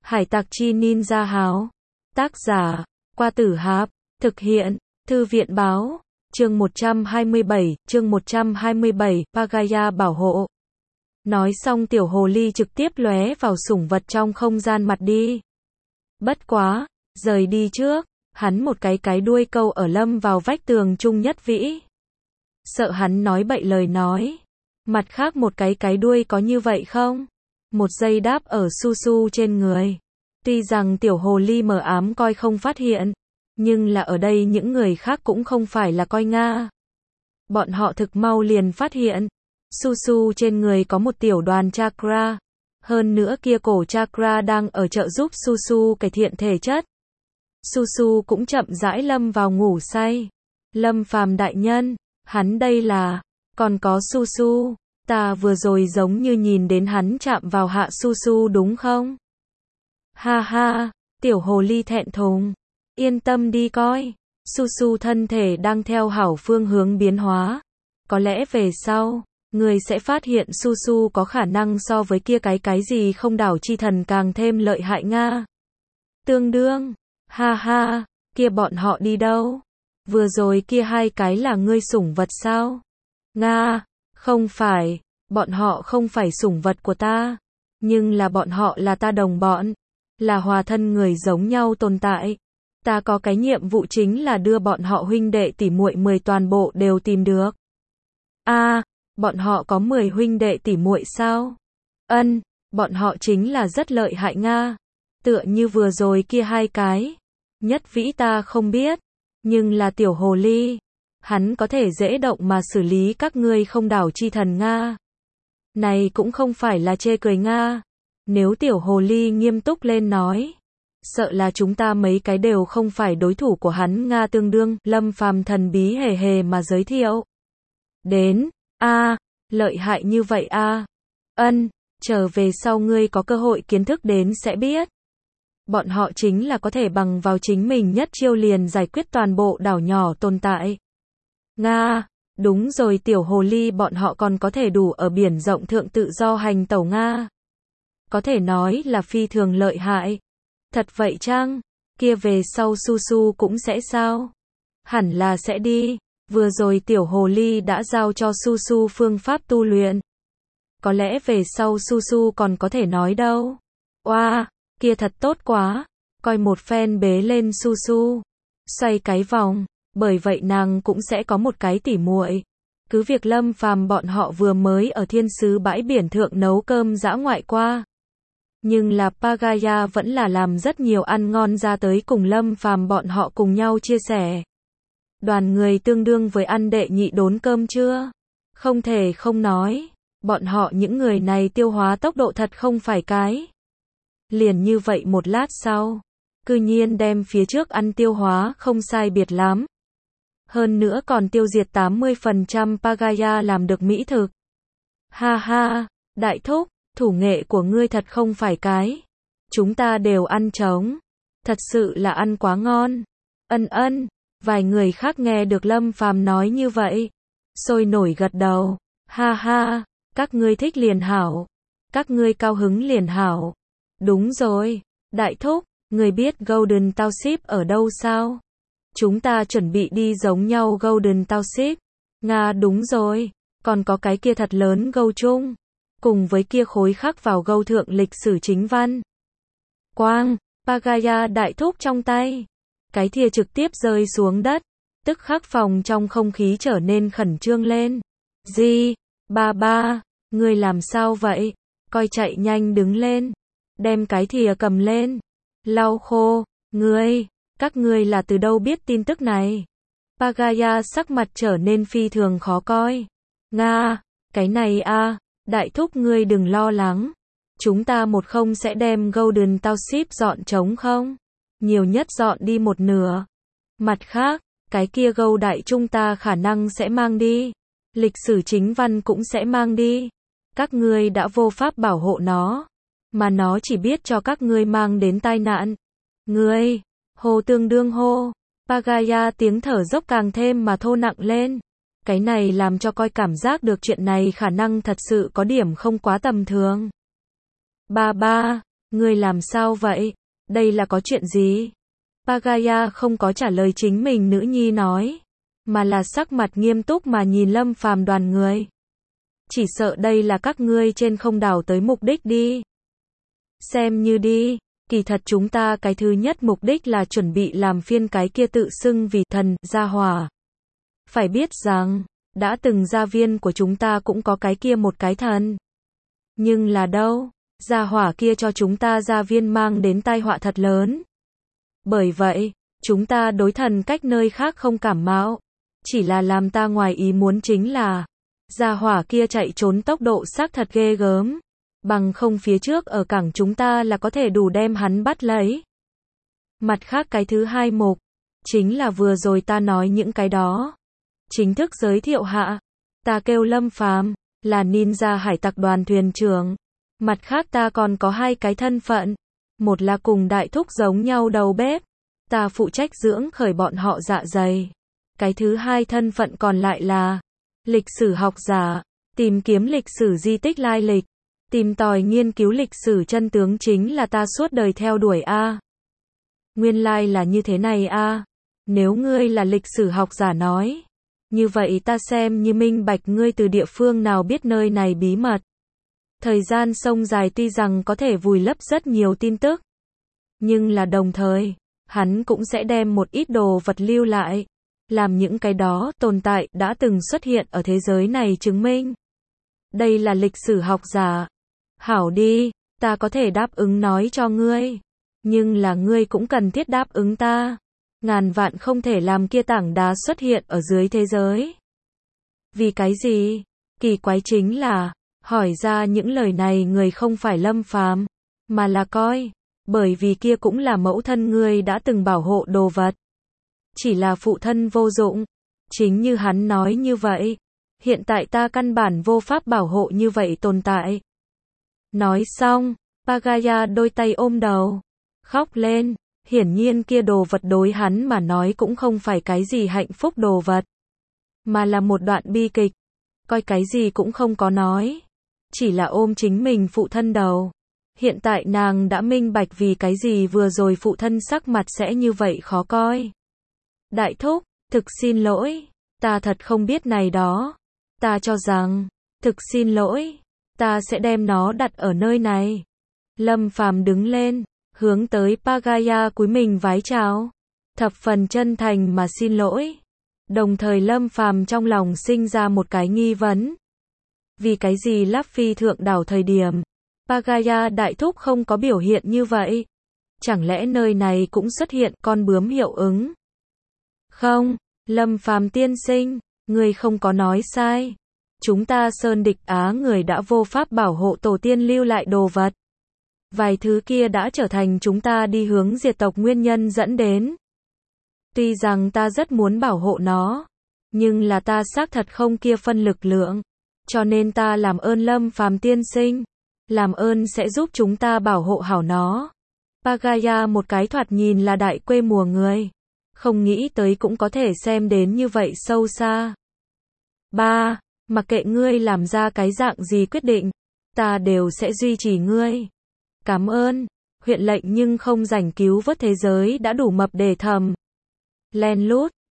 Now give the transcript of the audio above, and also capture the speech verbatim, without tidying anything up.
Hải tặc chi ninja háo. Tác giả, Qua Tử Hạp. Thực hiện, Thư viện báo. Chương một trăm hai mươi bảy, chương một trăm hai mươi bảy, Pagaya bảo hộ. Nói xong tiểu hồ ly trực tiếp lóe vào sủng vật trong không gian mặt đi. Bất quá, rời đi trước, hắn một cái cái đuôi câu ở lâm vào vách tường Trung Nhất Vĩ. Sợ hắn nói bậy lời nói. Mặt khác một cái cái đuôi có như vậy không? Một giây đáp ở su su trên người. Tuy rằng tiểu hồ ly mờ ám coi không phát hiện, nhưng là ở đây những người khác cũng không phải là coi nga. Bọn họ thực mau liền phát hiện, su su trên người có một tiểu đoàn chakra. Hơn nữa kia cổ chakra đang ở trợ giúp su su cải thiện thể chất. Su su cũng chậm rãi lâm vào ngủ say. Lâm Phàm đại nhân, hắn đây là, còn có su su, ta vừa rồi giống như nhìn đến hắn chạm vào hạ su su đúng không? Ha ha, tiểu hồ ly thẹn thùng, yên tâm đi coi, su su thân thể đang theo hảo phương hướng biến hóa. Có lẽ về sau, người sẽ phát hiện su su có khả năng so với kia cái cái gì không đảo chi thần càng thêm lợi hại nga. Tương đương, ha ha, kia bọn họ đi đâu? Vừa rồi kia hai cái là ngươi sủng vật sao? Nga, không phải, bọn họ không phải sủng vật của ta, nhưng là bọn họ là ta đồng bọn, là hòa thân người giống nhau tồn tại. Ta có cái nhiệm vụ chính là đưa bọn họ huynh đệ tỷ muội mười toàn bộ đều tìm được. A, à, bọn họ có mười huynh đệ tỷ muội sao? Ân, bọn họ chính là rất lợi hại nga. Tựa như vừa rồi kia hai cái. Nhất Vĩ ta không biết, nhưng là tiểu hồ ly, hắn có thể dễ động mà xử lý các ngươi không đảo chi thần nga. Này cũng không phải là chê cười nga. Nếu tiểu hồ ly nghiêm túc lên nói, sợ là chúng ta mấy cái đều không phải đối thủ của hắn nga. Tương đương, Lâm Phàm thần bí hề hề mà giới thiệu. Đến, a, à, lợi hại như vậy a. À. Ân, trở về sau ngươi có cơ hội kiến thức đến sẽ biết. Bọn họ chính là có thể bằng vào chính mình nhất chiêu liền giải quyết toàn bộ đảo nhỏ tồn tại. Nga, đúng rồi tiểu hồ ly, bọn họ còn có thể đủ ở biển rộng thượng tự do hành tẩu nga. Có thể nói là phi thường lợi hại. Thật vậy chăng? Kia về sau su su cũng sẽ sao? Hẳn là sẽ đi. Vừa rồi tiểu hồ ly đã giao cho su su phương pháp tu luyện. Có lẽ về sau su su còn có thể nói đâu. Oa, wow, kia thật tốt quá. Coi một phen bế lên su su, xoay cái vòng, bởi vậy nàng cũng sẽ có một cái tỉ muội. Cứ việc Lâm Phàm bọn họ vừa mới ở thiên sứ bãi biển thượng nấu cơm dã ngoại qua, nhưng là Pagaya vẫn là làm rất nhiều ăn ngon ra tới cùng Lâm Phàm bọn họ cùng nhau chia sẻ. Đoàn người tương đương với ăn đệ nhị đốn cơm chưa? Không thể không nói, bọn họ những người này tiêu hóa tốc độ thật không phải cái. Liền như vậy một lát sau, cư nhiên đem phía trước ăn tiêu hóa không sai biệt lắm. Hơn nữa còn tiêu diệt tám mươi phần trăm Pagaya làm được mỹ thực. Ha ha, đại thúc, thủ nghệ của ngươi thật không phải cái. Chúng ta đều ăn trống. Thật sự là ăn quá ngon. Ân ân, vài người khác nghe được Lâm Phàm nói như vậy, sôi nổi gật đầu. Ha ha, các ngươi thích liền hảo. Các ngươi cao hứng liền hảo. Đúng rồi, đại thúc, người biết Golden Township ở đâu sao? Chúng ta chuẩn bị đi giống nhau Golden Township. Nga đúng rồi, còn có cái kia thật lớn gâu chung, cùng với kia khối khắc vào gâu thượng lịch sử chính văn. Quang, Pagaya đại thúc trong tay. Cái thìa trực tiếp rơi xuống đất, tức khắc phòng trong không khí trở nên khẩn trương lên. Gì? Ba ba, ngươi làm sao vậy? Coi chạy nhanh đứng lên. Đem cái thìa cầm lên, lau khô. Ngươi, các ngươi là từ đâu biết tin tức này? Pagaya sắc mặt trở nên phi thường khó coi. Nga, cái này a, à, đại thúc ngươi đừng lo lắng. Chúng ta một không sẽ đem Golden Township dọn trống không? Nhiều nhất dọn đi một nửa. Mặt khác, cái kia gâu đại chúng ta khả năng sẽ mang đi. Lịch sử chính văn cũng sẽ mang đi. Các ngươi đã vô pháp bảo hộ nó, mà nó chỉ biết cho các ngươi mang đến tai nạn. Ngươi, hô tương đương hô. Pagaya tiếng thở dốc càng thêm mà thô nặng lên. Cái này làm cho coi cảm giác được chuyện này khả năng thật sự có điểm không quá tầm thường. Ba ba, Ngươi làm sao vậy? Đây là có chuyện gì? Pagaya không có trả lời chính mình nữ nhi nói, mà là sắc mặt nghiêm túc mà nhìn Lâm Phàm đoàn người. Chỉ sợ đây là các ngươi trên không đảo tới mục đích đi. Xem như đi, kỳ thật chúng ta cái thứ nhất mục đích là chuẩn bị làm phiên cái kia tự xưng vì thần, gia hỏa. Phải biết rằng, đã từng gia viên của chúng ta cũng có cái kia một cái thần. Nhưng là đâu, gia hỏa kia cho chúng ta gia viên mang đến tai họa thật lớn. Bởi vậy, chúng ta đối thần cách nơi khác không cảm mạo. Chỉ là làm ta ngoài ý muốn chính là, gia hỏa kia chạy trốn tốc độ xác thật ghê gớm. Bằng không phía trước ở cảng chúng ta là có thể đủ đem hắn bắt lấy. Mặt khác cái thứ hai mục, chính là vừa rồi ta nói những cái đó. Chính thức giới thiệu hạ, ta kêu Lâm Phàm, là ninja hải tặc đoàn thuyền trưởng. Mặt khác ta còn có hai cái thân phận. Một là cùng đại thúc giống nhau đầu bếp. Ta phụ trách dưỡng khởi bọn họ dạ dày. Cái thứ hai thân phận còn lại là lịch sử học giả, tìm kiếm lịch sử di tích lai lịch. Tìm tòi nghiên cứu lịch sử chân tướng chính là ta suốt đời theo đuổi a. Nguyên lai là như thế này a. Nếu ngươi là lịch sử học giả nói, như vậy ta xem như minh bạch ngươi từ địa phương nào biết nơi này bí mật. Thời gian sông dài tuy rằng có thể vùi lấp rất nhiều tin tức, nhưng là đồng thời, hắn cũng sẽ đem một ít đồ vật lưu lại, làm những cái đó tồn tại đã từng xuất hiện ở thế giới này chứng minh. Đây là lịch sử học giả. Hảo đi, ta có thể đáp ứng nói cho ngươi, nhưng là ngươi cũng cần thiết đáp ứng ta. Ngàn vạn không thể làm kia tảng đá xuất hiện ở dưới thế giới. Vì cái gì? Kỳ quái chính là, hỏi ra những lời này người không phải Lâm Phàm, mà là coi, bởi vì kia cũng là mẫu thân ngươi đã từng bảo hộ đồ vật. Chỉ là phụ thân vô dụng, chính như hắn nói như vậy, hiện tại ta căn bản vô pháp bảo hộ như vậy tồn tại. Nói xong, Pagaya đôi tay ôm đầu, khóc lên, hiển nhiên kia đồ vật đối hắn mà nói cũng không phải cái gì hạnh phúc đồ vật, mà là một đoạn bi kịch, coi cái gì cũng không có nói, chỉ là ôm chính mình phụ thân đầu. Hiện tại nàng đã minh bạch vì cái gì vừa rồi phụ thân sắc mặt sẽ như vậy khó coi. Đại thúc, thực xin lỗi, ta thật không biết này đó, ta cho rằng, thực xin lỗi, ta sẽ đem nó đặt ở nơi này. Lâm Phàm đứng lên, hướng tới Pagaya cúi mình vái chào, thập phần chân thành mà xin lỗi. Đồng thời Lâm Phàm trong lòng sinh ra một cái nghi vấn. Vì cái gì Luffy thượng đảo thời điểm, Pagaya đại thúc không có biểu hiện như vậy? Chẳng lẽ nơi này cũng xuất hiện con bướm hiệu ứng? Không, Lâm Phàm tiên sinh, ngươi không có nói sai. Chúng ta Sơn Địch Á người đã vô pháp bảo hộ tổ tiên lưu lại đồ vật. Vài thứ kia đã trở thành chúng ta đi hướng diệt tộc nguyên nhân dẫn đến. Tuy rằng ta rất muốn bảo hộ nó, nhưng là ta xác thật không kia phân lực lượng. Cho nên ta làm ơn Lâm Phàm tiên sinh, làm ơn sẽ giúp chúng ta bảo hộ hảo nó. Pagaya một cái thoạt nhìn là đại quê mùa người, không nghĩ tới cũng có thể xem đến như vậy sâu xa. Ba, mặc kệ ngươi làm ra cái dạng gì quyết định, ta đều sẽ duy trì ngươi. Cảm ơn, huyện lệnh nhưng không rảnh cứu vớt thế giới đã đủ mập để thầm. Len lút,